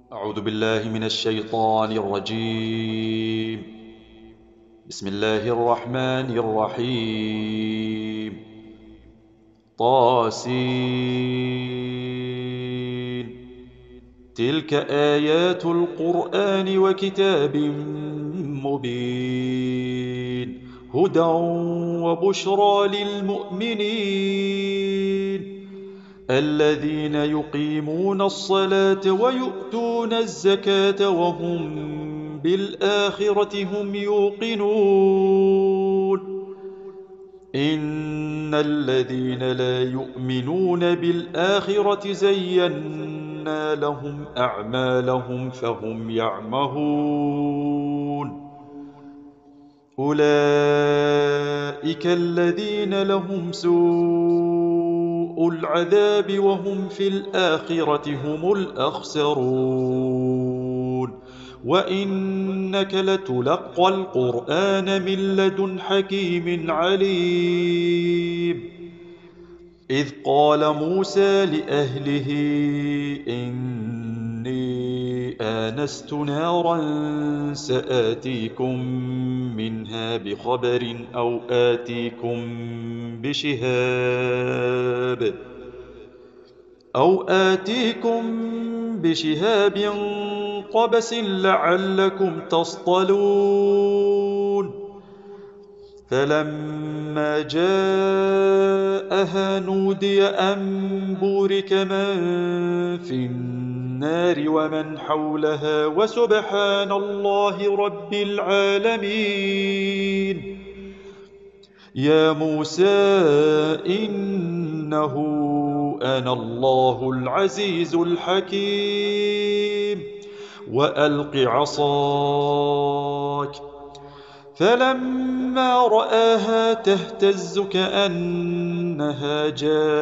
أعوذ بالله من الشيطان الرجيم. بسم الله الرحمن الرحيم. طاسين. تلك آيات القرآن وكتاب مبين، هدى وبشرى للمؤمنين الذين يقيمون الصلاة ويؤتون الزكاة وهم بالآخرة هم يوقنون. إن الذين لا يؤمنون بالآخرة زينا لهم أعمالهم فهم يعمهون. أولئك الذين لهم سوء العذاب وهم في الآخرة هم الأخسرون. وإنك لتلقى القرآن من لدن حكيم عليم. إذ قال موسى لأهله إني آنست نارا سآتيكم منها بخبر أو آتيكم بشهاب قبس لعلكم تصطلون. فلما جاءها نودي أن بورك من في النار ومن حولها وسبحان الله رب العالمين. يا موسى إنه أنا الله العزيز الحكيم وألق عصاك. فلما رآها تهتز كأنها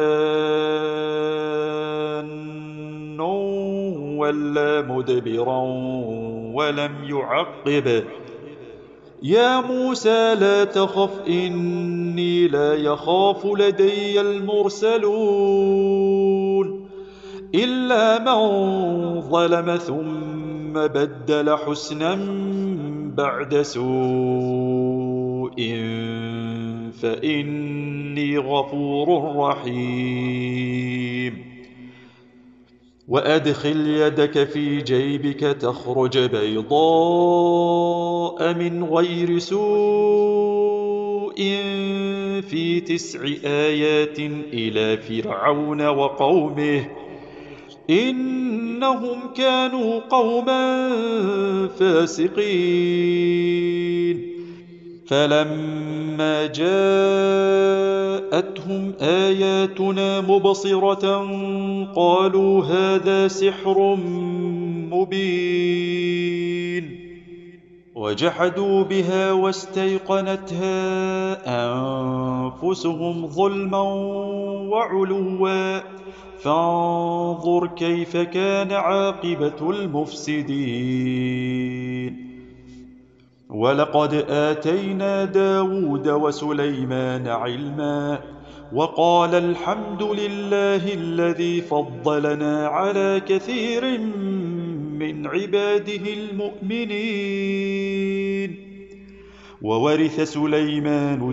جان ولا مدبرا ولم يعقب. يا موسى لا تخف إني لا يخاف لدي المرسلون إلا من ظلم ثم بدل حسنا بعد سوء فإني غفور رحيم. وأدخل يدك في جيبك تخرج بيضاء من غير سوء في 9 آيات إلى فرعون وقومه إنهم كانوا قوما فاسقين. فلما جاءتهم آياتنا مبصرة قالوا هذا سحر مبين. وجحدوا بها واستيقنتها أنفسهم ظلما وعلوا فانظر كيف كان عاقبة المفسدين. ولقد آتينا داود وسليمان علما وقال الحمد لله الذي فضلنا على كثير من عباده المؤمنين. وورث سليمان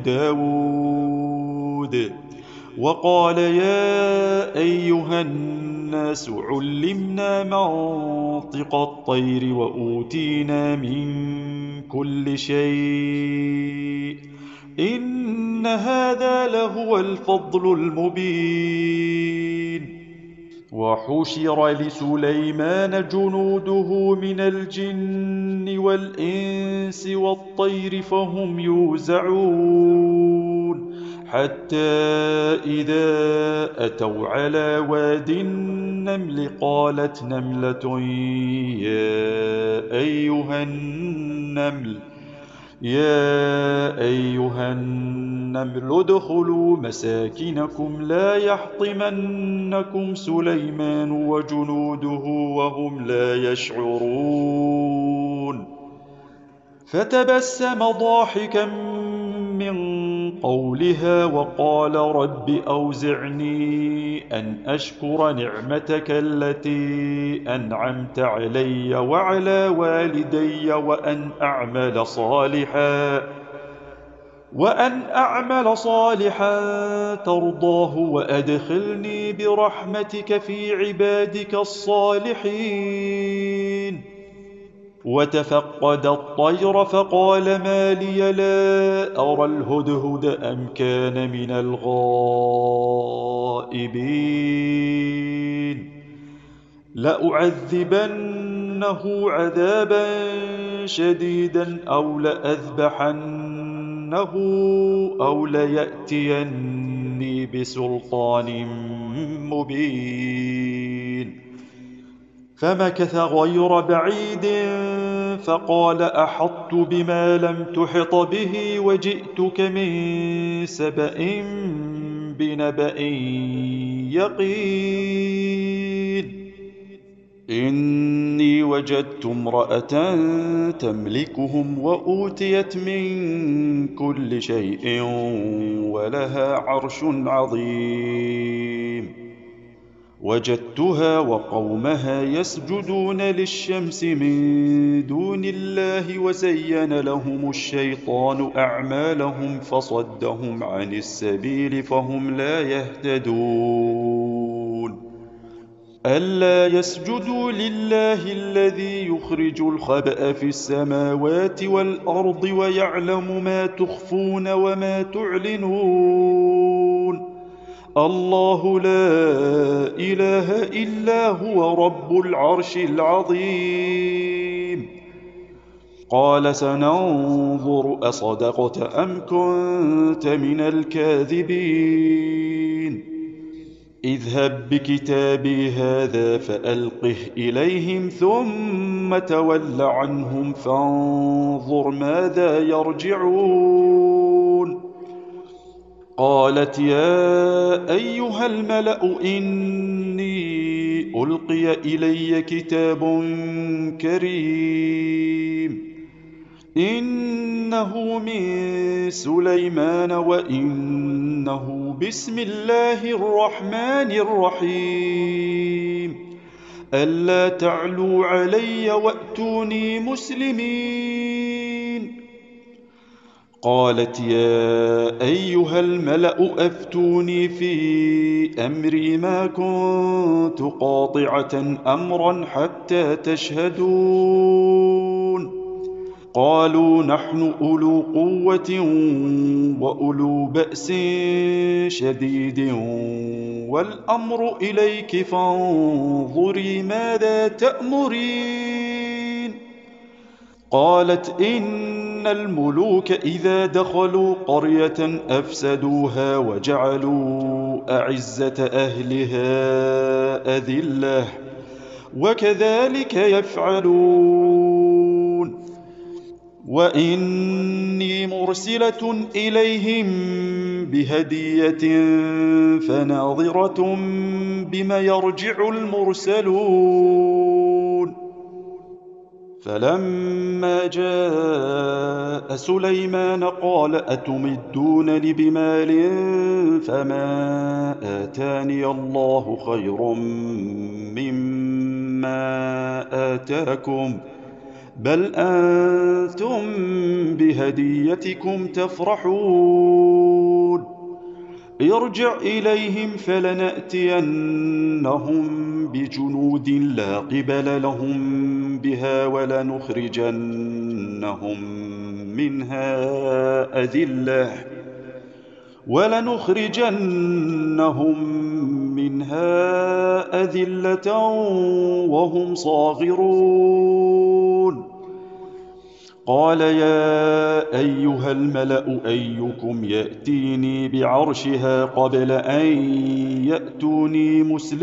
داود وقال يا أيها الناس علمنا منطق الطير وأوتينا من كل شيء إن هذا لهو الفضل المبين. وحشر لسليمان جنوده من الجن والإنس والطير فهم يوزعون حتى إذا أتوا على واد النمل قالت نملة يا أيها النمل ادخلوا مساكنكم لا يحطمنكم سليمان وجنوده وهم لا يشعرون. فتبسم ضاحكا من قولها وقال رب أوزعني أن أشكر نعمتك التي أنعمت علي وعلى والدي وأن أعمل صالحا ترضاه وأدخلني برحمتك في عبادك الصالحين. وتفقد الطير فقال ما لي لا أرى الهدهد أم كان من الغائبين لأعذبنه عذابا شديدا أو لأذبحنه أو ليأتيني بسلطان مبين. فمكث غير بعيد فقال أحطت بما لم تحط به وجئتك من سبأ بنبأ يقين. إني وجدت امرأة تملكهم وأوتيت من كل شيء ولها عرش عظيم. وجدتها وقومها يسجدون للشمس من دون الله وزين لهم الشيطان أعمالهم فصدهم عن السبيل فهم لا يهتدون. ألا يسجدوا لله الذي يخرج الخبأ في السماوات والأرض ويعلم ما تخفون وما تعلنون. الله لا إله إلا هو رب العرش العظيم. قال سننظر أصدقت أم كنت من الكاذبين. اذهب بكتابي هذا فألقه إليهم ثم تول عنهم فانظر ماذا يرجعون. قالت يا أيها الملأ إني ألقي إلي كتاب كريم إنه من سليمان وإنه بسم الله الرحمن الرحيم ألا تعلوا علي وأتوني مسلمين. قالت يا أيها الملأ أفتوني في أمري ما كنت قاطعة أمرا حتى تشهدون. قالوا نحن أولو قوة وأولو بأس شديد والأمر إليك فانظري ماذا تأمرين. قالت إن الملوك إذا دخلوا قرية أفسدوها وجعلوا أعزة أهلها أذلة وكذلك يفعلون. وإني مرسلة إليهم بهدية فناظرة بما يرجع المرسلون. فلما جاء سليمان قال أتمدونني بمال فما آتاني الله خير مما آتاكم بل أنتم بهديتكم تفرحون. ارجع إليهم فلنأتينهم بجنود لا قبل لهم بها ولنخرجنهم منها أذلة وهم صاغرون. قال يا أيها الملأ أيكم يأتيني بعرشها قبل أن يأتوني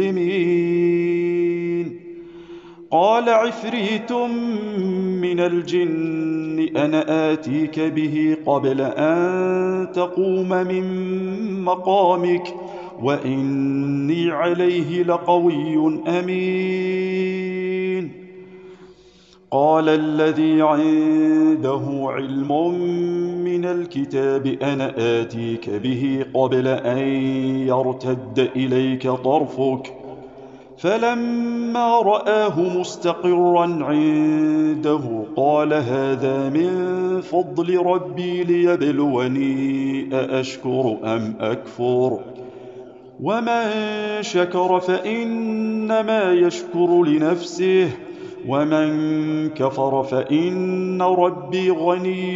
مسلمين. قال عفريت من الجن أنا آتيك به قبل أن تقوم من مقامك وإني عليه لقوي أمين. قال الذي عنده علم من الكتاب أنا آتيك به قبل أن يرتد إليك طرفك فلما رآه مستقرا عنده قال هذا من فضل ربي ليبلوني أأشكر أم أكفر ومن شكر فإنما يشكر لنفسه ومن كفر فإن ربي غني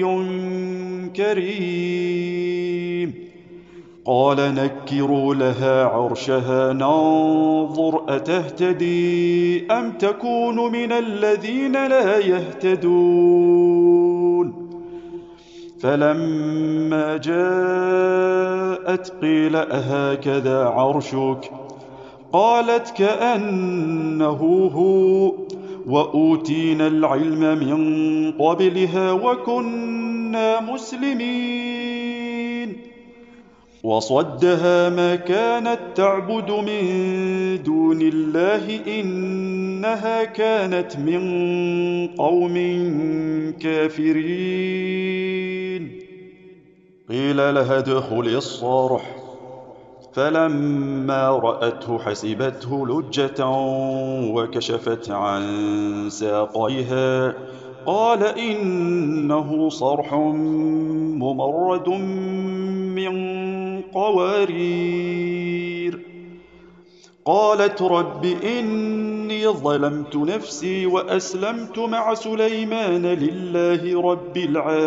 كريم قال نكروا لها عرشها ننظر أتهتدي أم تكون من الذين لا يهتدون فلما جاءت قيل أهكذا عرشك قالت كأنه هو وأوتينا العلم من قبلها وكنا مسلمين وصدها ما كانت تعبد من دون الله إنها كانت من قوم كافرين قيل لها ادخل الصرح فلما رأته حسبته لجة وكشفت عن ساقيها قال إنه صرح ممرد من قوارير قالت رب إني ظلمت نفسي وأسلمت مع سليمان لله رب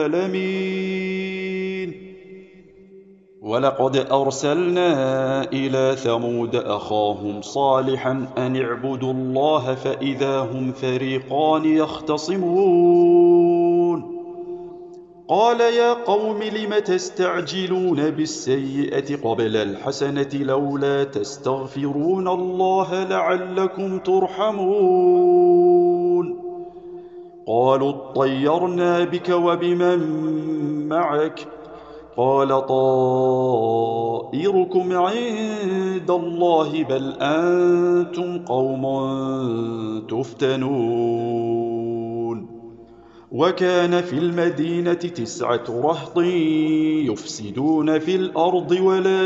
العالمين ولقد أرسلنا إلى ثمود أخاهم صالحا أن اعبدوا الله فإذا هم فريقان يختصمون قال يا قوم لم تستعجلون بالسيئة قبل الحسنة لولا تستغفرون الله لعلكم ترحمون قالوا اطيرنا بك وبمن معك قال طائركم عند الله بل أنتم قوم تفتنون وكان في المدينة 9 رهط يفسدون في الأرض ولا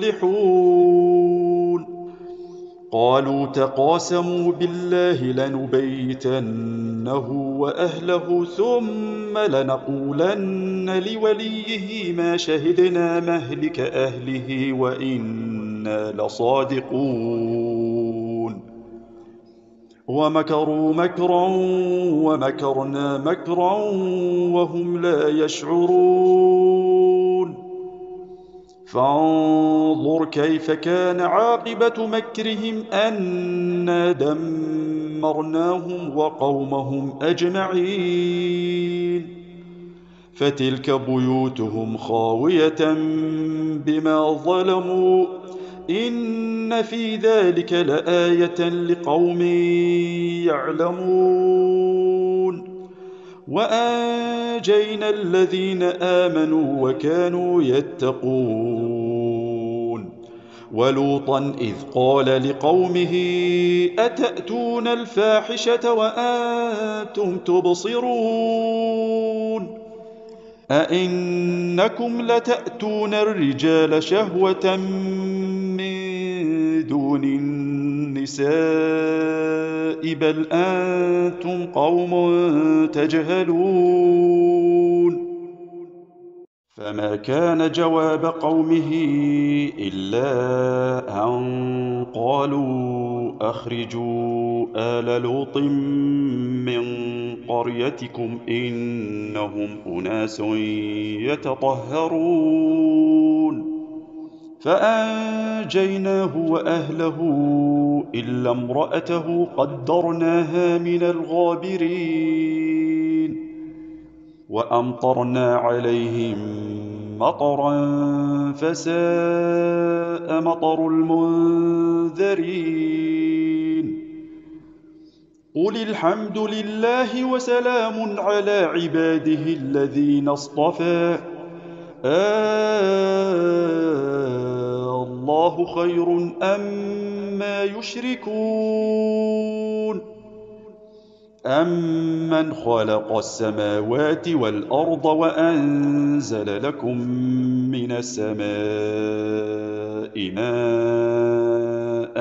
يصلحون قالوا تقاسموا بالله لنبيتنه وأهله ثم لنقولن لوليه ما شهدنا مهلك أهله وإنا لصادقون ومكروا مكرا ومكرنا مكرا وهم لا يشعرون فانظر كيف كان عاقبة مكرهم أنا دمرناهم وقومهم أجمعين فتلك بيوتهم خاوية بما ظلموا إن في ذلك لآية لقوم يعلمون وأنجينا الذين آمنوا وكانوا يتقون ولوطا إذ قال لقومه أتأتون الفاحشة وأنتم تبصرون أئنكم لتأتون الرجال شهوة من دون النساء بل أنتم قوم تجهلون فما كان جواب قومه إلا أن قالوا أخرجوا آل لوط من قريتكم إنهم أناس يتطهرون فأنجيناه وأهله إلا امرأته قدرناها من الغابرين وأمطرنا عليهم مطرا فساء مطر المنذرين قل الحمد لله وسلام على عباده الذين اصطفى الله خير أما يشركون أَمَّنْ خَلَقَ السَّمَاوَاتِ وَالْأَرْضَ وَأَنزَلَ لَكُم مِّنَ السَّمَاءِ مَاءً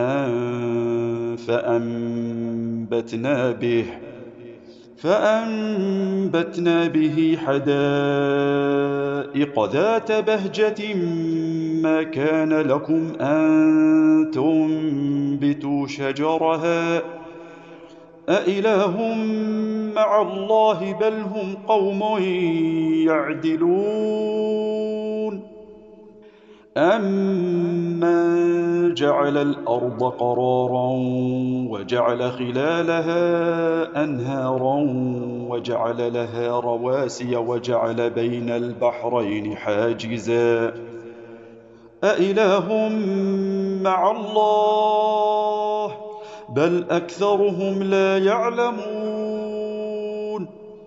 فَأَنبَتْنَا بِهِ حَدَائِقَ ذَاتَ بَهْجَةٍ مَّا كَانَ لَكُمْ أَن تُنبِتُوا شَجَرَهَا ۗ أَإِلَٰهٌ مَّعَ اللَّهِ بَلْ هُمْ قَوْمٌ يَعْدِلُونَ أَمَّن جَعَلَ الْأَرْضَ قَرَارًا وَجَعَلَ خِلَالَهَا أَنْهَارًا وَجَعَلَ لَهَا رَوَاسِيَ وَجَعَلَ بَيْنَ الْبَحْرَيْنِ حَاجِزًا أَإِلَٰهٌ مَّعَ اللَّهِ ۚ بَلْ أَكْثَرُهُمْ لَا يَعْلَمُونَ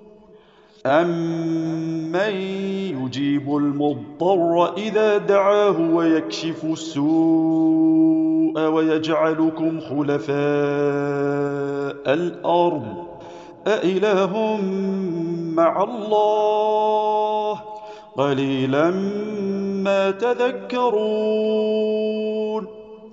أَمَّن يُجِيبُ الْمُضْطَرَّ إِذَا دَعَاهُ وَيَكْشِفُ السُّوءَ وَيَجْعَلُكُمْ خُلَفَاءَ الْأَرْضِ ۗ أَإِلَٰهٌ مَّعَ اللَّهِ ۚ قَلِيلًا مَّا تَذَكَّرُونَ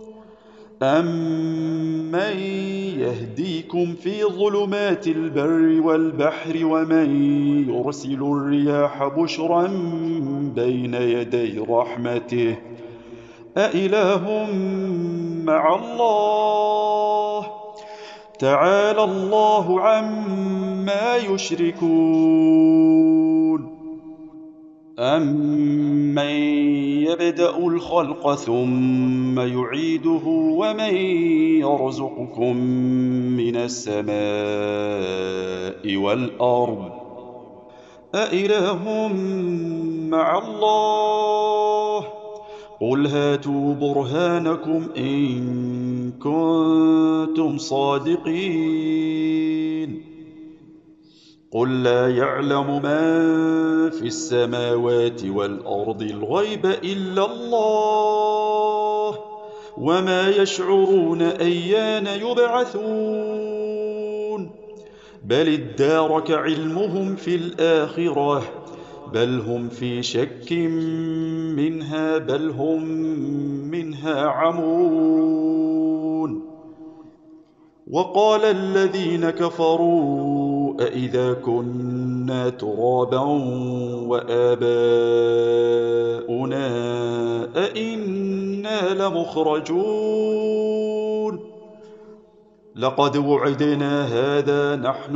أَمَّن يَهْدِيكُمْ فِي ظُلُمَاتِ الْبَرِّ وَالْبَحْرِ وَمَن يُرْسِلُ الرِّيَاحَ بُشْرًا بَيْنَ يَدَيْ رَحْمَتِهِ ۗ أَإِلَٰهٌ مَّعَ اللَّهِ ۚ تَعَالَى اللَّهُ عَمَّا يُشْرِكُونَ أَمَّن يَبْدَأُ الْخَلْقَ ثُمَّ يُعِيدُهُ وَمَن يَرْزُقُكُم مِّنَ السَّمَاءِ وَالْأَرْضِ ۗ أَإِلَٰهٌ مَّعَ اللَّهِ ۚ قُلْ هَاتُوا بُرْهَانَكُمْ إِن كُنتُمْ صَادِقِينَ قُل لَّا يَعْلَمُ مَن فِي السَّمَاوَاتِ وَالْأَرْضِ الْغَيْبَ إِلَّا اللَّهُ ۚ وَمَا يَشْعُرُونَ أَيَّانَ يُبْعَثُونَ بَلِ ادَّارَكَ عِلْمُهُمْ فِي الْآخِرَةِ ۚ بَلْ هُمْ فِي شَكٍّ مِّنْهَا بَلْ هُم مِّنْهَا عَمُونَ وَقَالَ الَّذِينَ كَفَرُوا أَإِذَا كُنَّا تُرَابًا وَآبَاؤُنَا أَإِنَّا لَمُخْرَجُونَ لَقَدْ وُعِدْنَا هَٰذَا نَحْنُ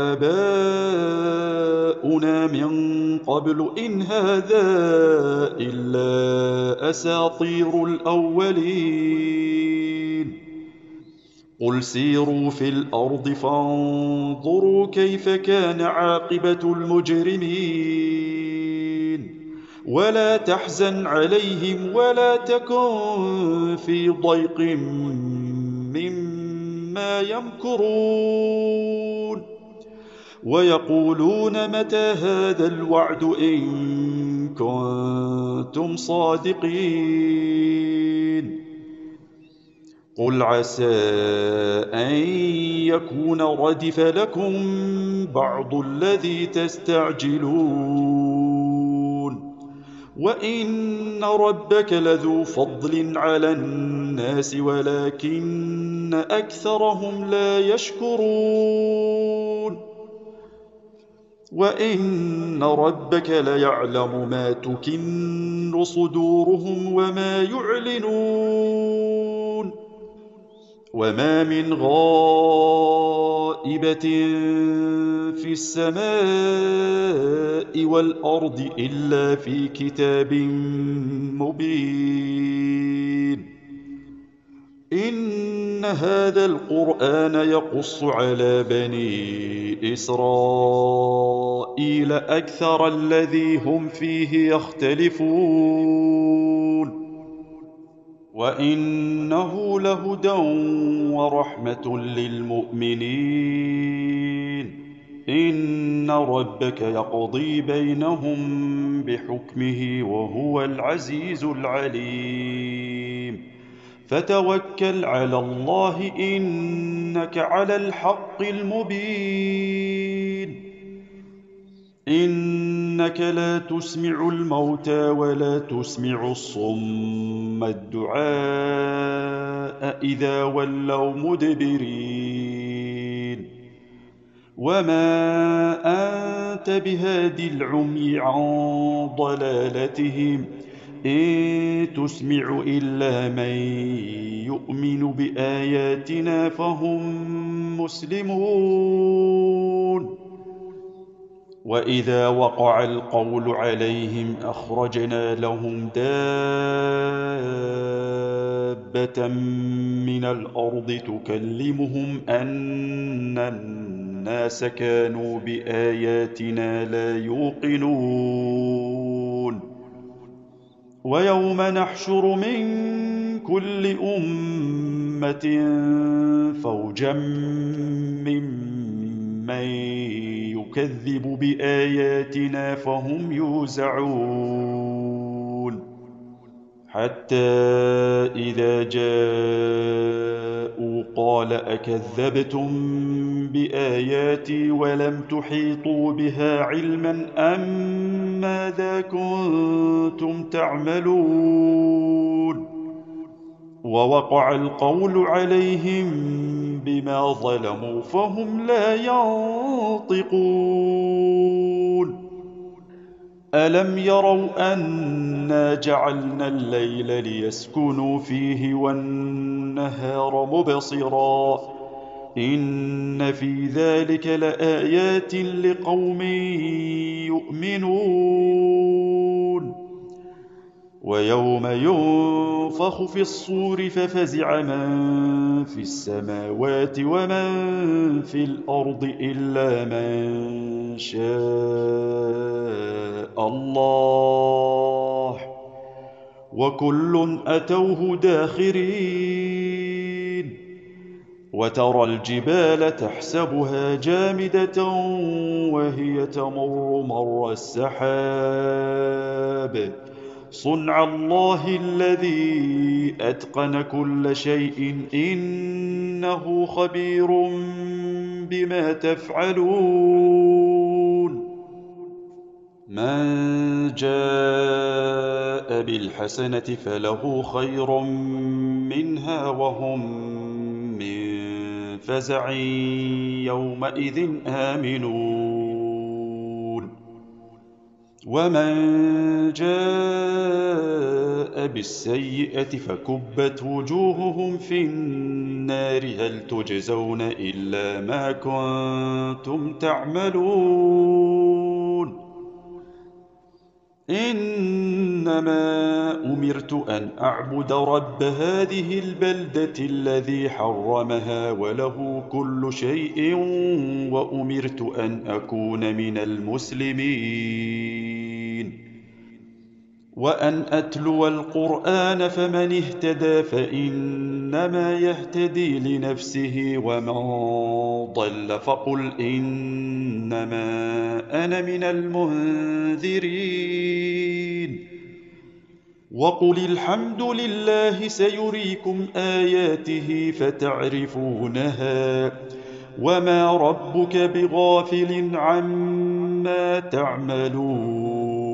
وَآبَاؤُنَا مِن قَبْلُ إِنْ هَٰذَا إِلَّا أَسَاطِيرُ الْأَوَّلِينَ قُلْ سِيرُوا فِي الْأَرْضِ فَانظُرُوا كَيْفَ كَانَ عَاقِبَةُ الْمُجْرِمِينَ وَلَا تَحْزَنْ عَلَيْهِمْ وَلَا تَكُن فِي ضَيْقٍ مِّمَّا يَمْكُرُونَ وَيَقُولُونَ مَتَىٰ هَٰذَا الْوَعْدُ إِن كُنتُمْ صَادِقِينَ قُلْ عَسَىٰ أَن يَكُونَ رَدِفَ لَكُم بَعْضُ الَّذِي تَسْتَعْجِلُونَ وَإِنَّ رَبَّكَ لَذُو فَضْلٍ عَلَى النَّاسِ وَلَٰكِنَّ أَكْثَرَهُمْ لَا يَشْكُرُونَ وَإِنَّ رَبَّكَ لَيَعْلَمُ مَا تُكِنُّ صُدُورُهُمْ وَمَا يُعْلِنُونَ وَمَا مِنْ غَائِبَةٍ فِي السَّمَاءِ وَالْأَرْضِ إِلَّا فِي كِتَابٍ مُّبِينٍ إِنَّ هَٰذَا الْقُرْآنَ يَقُصُّ عَلَىٰ بَنِي إِسْرَائِيلَ أَكْثَرَ الَّذِي هُمْ فِيهِ يَخْتَلِفُونَ وَإِنَّهُ لَهُدًى وَرَحْمَةٌ لِّلْمُؤْمِنِينَ إِنَّ رَبَّكَ يَقْضِي بَيْنَهُم بِحُكْمِهِ وَهُوَ الْعَزِيزُ الْعَلِيمُ فَتَوَكَّلْ عَلَى اللَّهِ ۖ إِنَّكَ عَلَى الْحَقِّ الْمُبِينِ إنك لا تسمع الموتى ولا تسمع الصم الدعاء إذا ولوا مدبرين وما أنت بهاد العمي عن ضلالتهم إن تسمع إلا من يؤمن بآياتنا فهم مسلمون وإذا وقع القول عليهم أخرجنا لهم دابة من الأرض تكلمهم أن الناس كانوا بآياتنا لا يوقنون ويوم نحشر من كل أمة فوجا ممن يكذب بآياتنا فهم يوزعون حتى إذا جاءوا قال أكذبتم بآياتي ولم تحيطوا بها علما أم ماذا كنتم تعملون ووقع القول عليهم بما ظلموا فهم لا ينطقون ألم يروا أنا جعلنا الليل ليسكنوا فيه والنهار مبصرا إن في ذلك لآيات لقوم يؤمنون ويوم ينفخ في الصور ففزع من في السماوات ومن في الأرض إلا من شاء الله وكل أتوه داخرين وترى الجبال تحسبها جامدة وهي تمر مر السحاب صنع الله الذي أتقن كل شيء إنه خبير بما تفعلون من جاء بالحسنة فله خير منها وهم من فزع يومئذ آمنون ومن جاء بالسيئة فكبت وجوههم في النار هل تجزون إلا ما كنتم تعملون إنما أمرت أن أعبد رب هذه البلدة الذي حرمها وله كل شيء وأمرت أن أكون من المسلمين وأن أتلو القرآن فمن اهتدى فإنما يهتدي لنفسه ومن ضل فقل إنما أنا من المنذرين وقل الحمد لله سيريكم آياته فتعرفونها وما ربك بغافل عما تعملون